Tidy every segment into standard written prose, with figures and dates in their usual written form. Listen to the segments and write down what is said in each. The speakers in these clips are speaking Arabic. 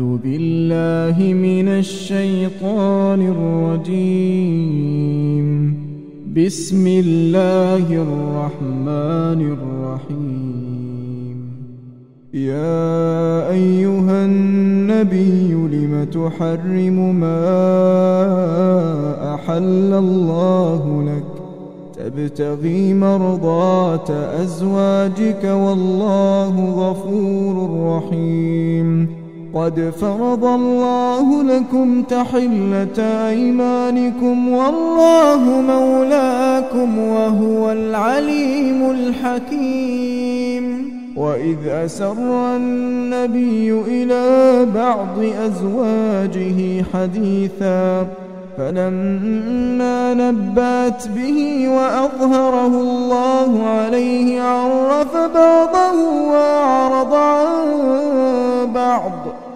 أعوذ بالله من الشيطان الرجيم. بسم الله الرحمن الرحيم. يا أيها النبي لم تحرم ما أحل الله لك تبتغي مرضات أزواجك والله غفور رحيم. قد فرض الله لكم تحلة أيمانكم والله مولاكم وهو العليم الحكيم. وإذ أسر النبي إلى بعض أزواجه حديثا فلما نبأت به وأظهره الله عليه عرف بعضه وأعرض عن بعض.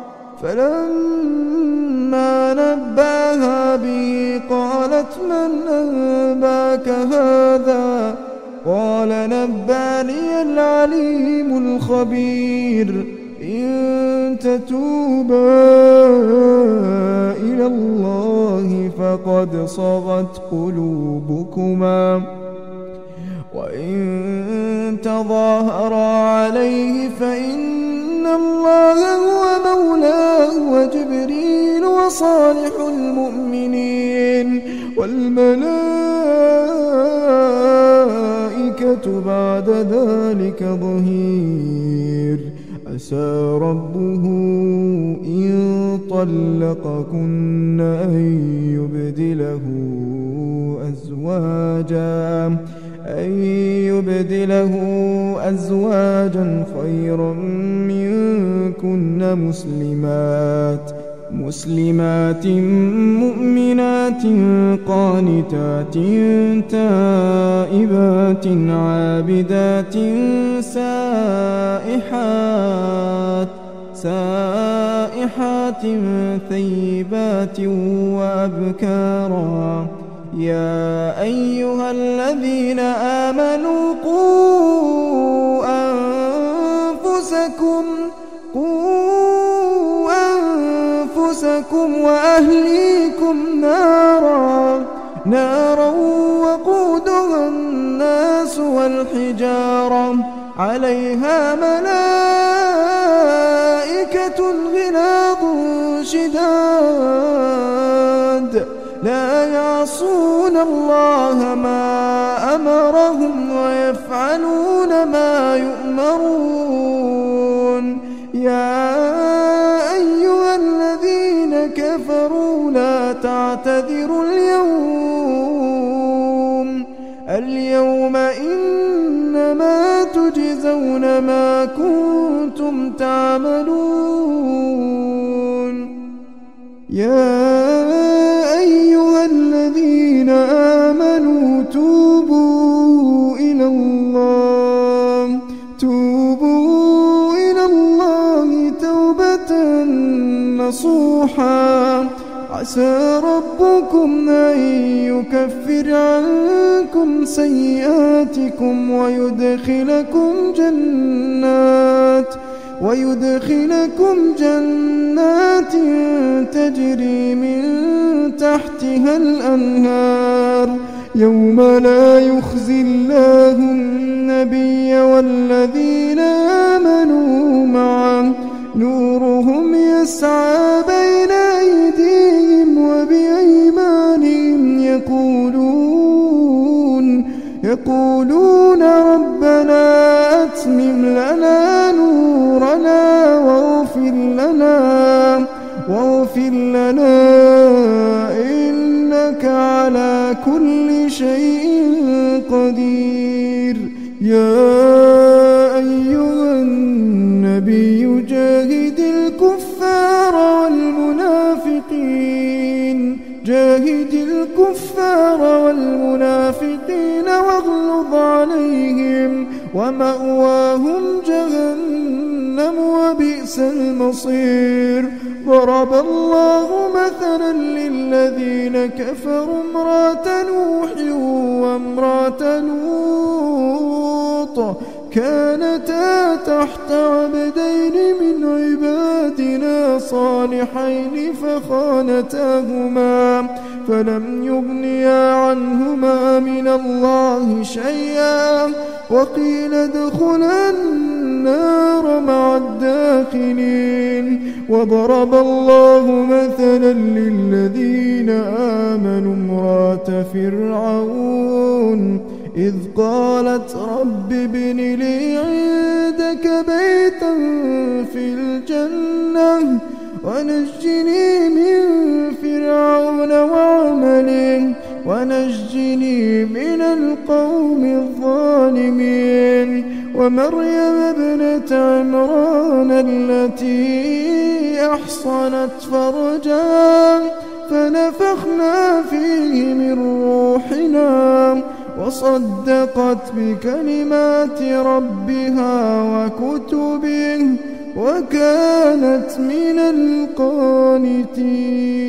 فلما نبأها به قالت من أنباك هذا؟ قال نبأني العليم الخبير. إن تتوبا إلى الله فقد صغت قلوبكما وإن تظاهرا عليه فإن الله هو مولاه وجبريل وصالح المؤمنين والملائكة بعد ذلك ظهير. عسى ربه إن طلقكن أن يبدله أزواجا خيرا منكن مسلمات مؤمنات قانتات تائبات عابدات سائحات ثيبات وأبكارا. يا أيها الذين آمنوا قوا أنفسكم وأهليكم نارا وقودها الناس والحجارة عليها ملائكة غلاظ شداد لا يعصون الله ما أمرهم ويفعلون ما يؤمرون. يا أيها الذين كفروا لا تعتذروا اليوم إنما تجزون ما كنتم تعملون. يا أيها الذين آمنوا توبوا إلى الله توبة نصوحا. عسى ربكم أن يكفر عنكم سيئاتكم ويدخلكم جنات تجري من تحتها الأنهار يوم لا يخزي الله النبي والذين آمنوا معه نورهم يسعى بين أيديهم وبأيمانهم يقولون ربنا أتمم لنا نورنا واغفر لنا إنك على كل شيء قدير. يا أيها النبي جاهد الكفار والمنافقين واغلظ عليهم ومأواهم جهنم وبئس المصير. ضرب الله مثلا للذين كفروا امرأة نوح وامرأة لوط كانتا تحت عبدين من عبادنا صالحين فخانتاهما فلم يغنيا عنهما من الله شيئا وقيل ادخلا النار مع الداخلين. وضرب الله مثلا للذين آمنوا امرأة فرعون إذ قالت رب ابن لي عندك بيتا في الجنة ونجني من فرعون وعمله ونجني من القوم الظالمين. ومريم ابنة عمران التي أحصنت فرجها فنفخنا فيه من روحنا وصدقت بكلمات ربها وكتبه وكانت من القانتين.